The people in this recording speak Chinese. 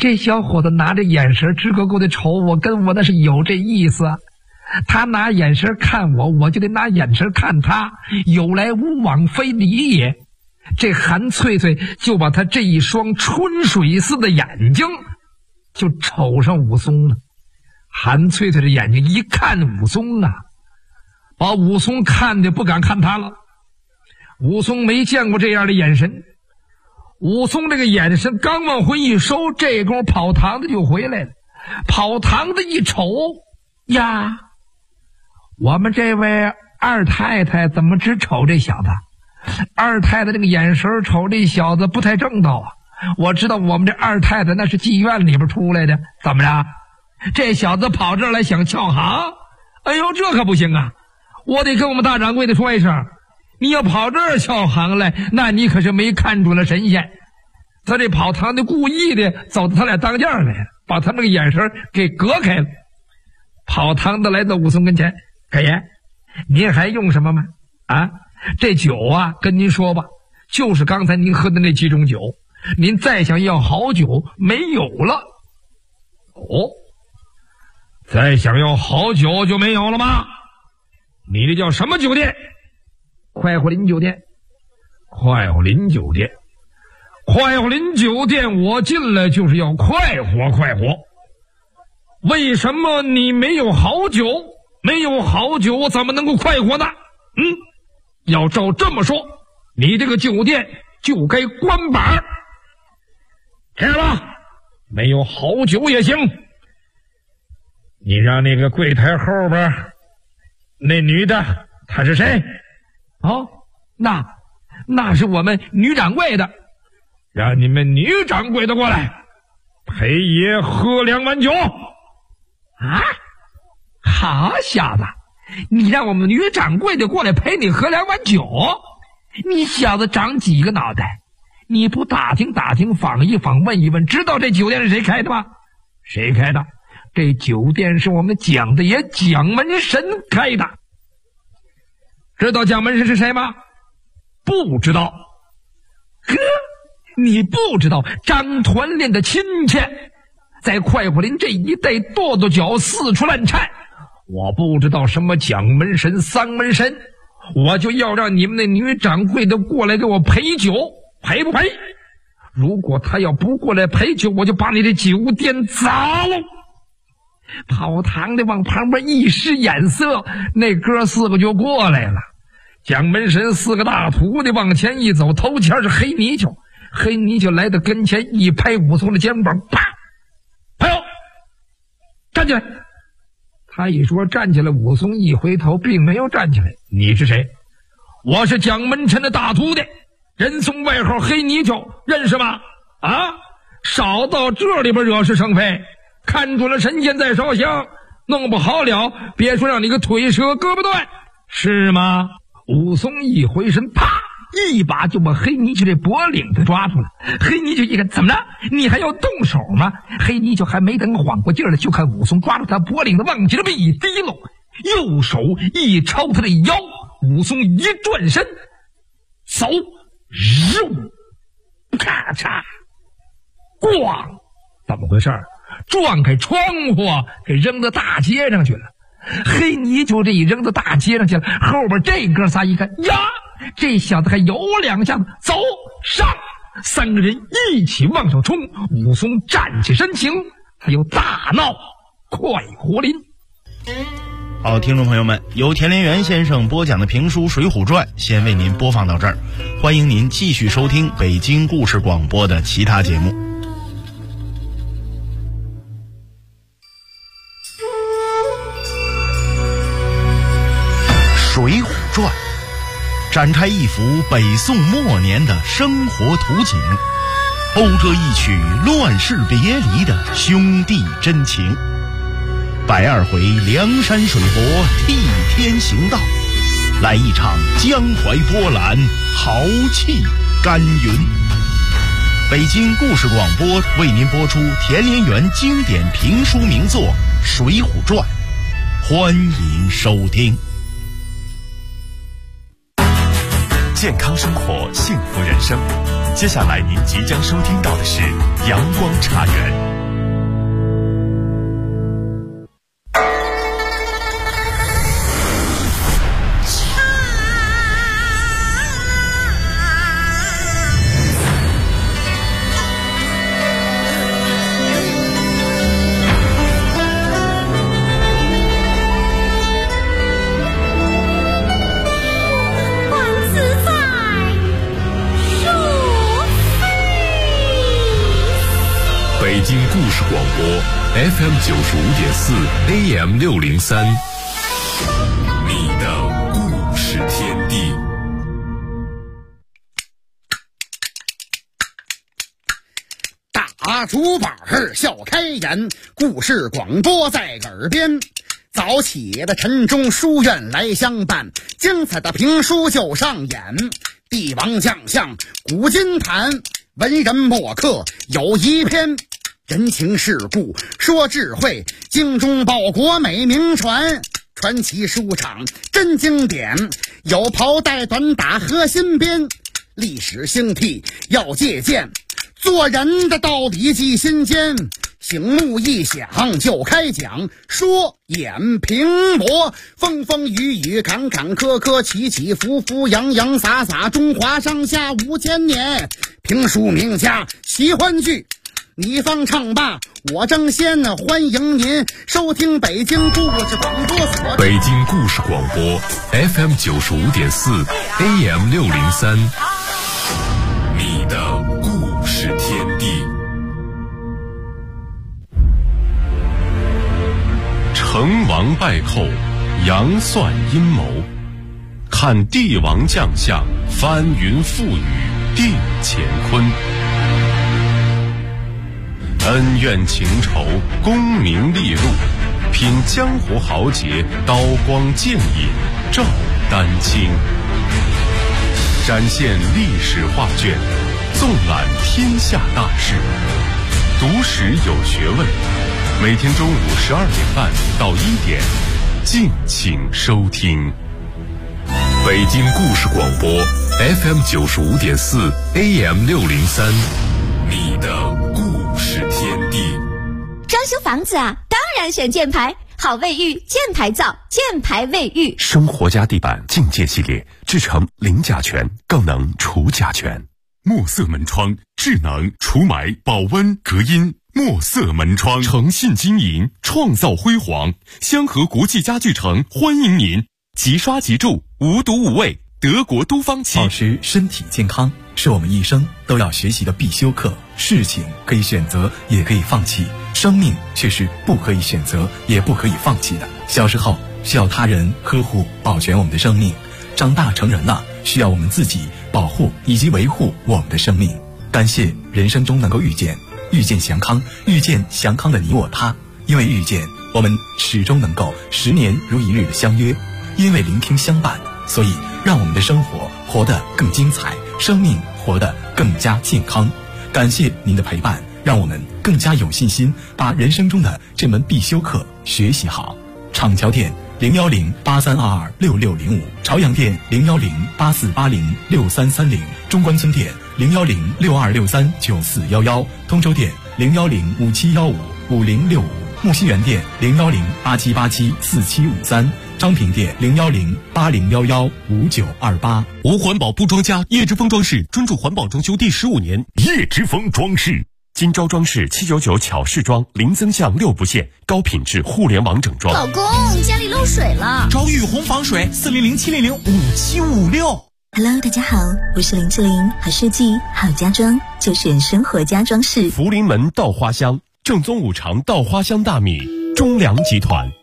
这小伙子拿着眼神直勾勾的瞅我，跟我那是有这意思。他拿眼神看我，我就得拿眼神看他，有来无往非礼也。这韩翠翠就把他这一双春水似的眼睛就瞅上武松了。韩翠翠的眼睛一看武松啊，把武松看的不敢看他了。武松没见过这样的眼神，武松这个眼神刚往回一收，这功夫跑堂的就回来了。跑堂的一瞅呀，我们这位二太太怎么只瞅这小子？二太太这个眼神瞅这小子不太正道啊！我知道我们这二太太那是妓院里边出来的，怎么着？这小子跑这儿来想撬行？哎呦，这可不行啊！我得跟我们大掌柜的说一声，你要跑这儿撬行来，那你可是没看准了神仙。他这跑堂的故意的走到他俩当间来了，把他那个眼神给隔开了。跑堂的来到武松跟前，开爷，您还用什么吗？啊，这酒啊，跟您说吧，就是刚才您喝的那几种酒，您再想要好酒没有了。哦，再想要好酒就没有了吗？你这叫什么酒店？快活林酒店。快活林酒店，快活林酒店，我进来就是要快活快活。为什么你没有好酒？没有好酒我怎么能够快活呢？要照这么说，你这个酒店就该关板。这样吧，没有好酒也行，你让那个柜台后边那女的她是谁？哦，那是我们女掌柜的。让你们女掌柜的过来陪爷喝2碗酒。啊，好小子，你让我们女掌柜的过来陪你喝2碗酒？你小子长几个脑袋？你不打听打听，访一访，问一问，知道这酒店是谁开的吗？谁开的？这酒店是我们蒋大爷蒋门神开的。知道蒋门神是谁吗？不知道。呵，你不知道张团练的亲切在快活林这一带跺跺脚，四处乱颤。我不知道什么蒋门神丧门神，我就要让你们那女掌柜的过来给我陪酒，赔不赔？如果他要不过来陪酒，我就把你这酒店砸了。跑堂的往旁边一使眼色，那哥4个就过来了。蒋门神4个大徒弟往前一走，头前是黑泥鳅。黑泥鳅来到跟前，一拍武松的肩膀，啪！朋友，站起来！他一说站起来，武松一回头，并没有站起来。你是谁？我是蒋门神的大徒弟，人送外号黑泥鳅，认识吗？啊，少到这里边惹是生非，看准了神仙在烧香，弄不好了，别说让你个腿折胳膊断，是吗？武松一回身，啪！一把就把黑泥鳅这脖领子抓住了。黑泥鳅一看，怎么着？你还要动手吗？黑泥鳅还没等缓过劲儿来，就看武松抓住他脖领子往起这么一提溜，右手一抄他的腰，武松一转身，走，咔嚓，咣，怎么回事？撞开窗户给扔到大街上去了。黑泥鳅这一扔到大街上去了，后边这哥仨一看呀，这小子还有2下子，走上，3个人一起往上冲。武松站起身形，他又大闹快活林。 好，听众朋友们，由田连元先生播讲的评书《水浒传》先为您播放到这儿，欢迎您继续收听北京故事广播的其他节目。《水浒传》展开一幅北宋末年的生活图景，讴歌一曲乱世别离的兄弟真情。120回梁山水泊替天行道，来一场江淮波澜，豪气干云。北京故事广播为您播出田连元经典评书名作《水浒传》，欢迎收听。 健康生活，幸福人生。 接下来您即将收听到的是阳光茶园。 北京故事广播 FM 95.4 AM 603，你的故事天地。 大竹板笑开颜，故事广播在耳边。早起的晨钟书院来相伴，精彩的评书就上演。帝王将相古今谈，文人墨客有一篇。人情世故说智慧，精忠报国美名传。传奇书场真经典，有袍带短打和新编。历史兴替要借鉴，做人的道理记心间。醒目一响就开讲，说演评魔，风风雨雨坎坎坷坷，起起伏伏洋洋洒洒，中华上下5000年。评书名家喜欢剧，你方唱罢我争先，欢迎您收听北京故事广播所。 北京故事广播 FM 95.4 AM 603，你的故事天地。成王败寇，杨算阴谋，看帝王将相，翻云覆雨定乾坤。恩怨情仇，功名利禄，品江湖豪杰，刀光剑影照丹青。展现历史画卷，纵览天下大事，读史有学问。每天中午12点半到1点，敬请收听。北京故事广播 FM 95.4 AM 603，你的故事天地。 装修房子啊，当然选箭牌，好卫浴，箭牌造，箭牌卫浴。 生活家地板境界系列，制成零甲醛，更能除甲醛。墨色门窗，智能除霾、保温、隔音。墨色门窗，诚信经营，创造辉煌。香河国际家具城欢迎您，即刷即住，无毒无味，德国都方漆。 保持身体健康是我们一生都要学习的必修课。事情可以选择，也可以放弃，生命却是不可以选择，也不可以放弃的。小时候需要他人呵护保全我们的生命，长大成人了需要我们自己保护以及维护我们的生命。感谢人生中能够遇见祥康，遇见祥康的你我他。因为遇见，我们始终能够10年如一日的相约；因为聆听相伴，所以让我们的生活活得更精彩，生命活得更加健康。感谢您的陪伴，让我们更加有信心把人生中的这门必修课学习好。厂桥店01083226605，朝阳店01084806330，中关村店01062639411，通州店01057155065，木樨园店01087874753，张平店01080115928。 无环保不装家，叶之峰装饰专注环保装修第15年。叶之峰装饰，今朝装饰799巧饰装，零增项6不限，高品质互联网整装。 老公，家里漏水了， 找雨虹防水400-700-5756。 Hello， 大家好，我是林志玲，好设计好家装就选生活家装饰。 福临门稻花香，正宗5常稻花香大米，中粮集团。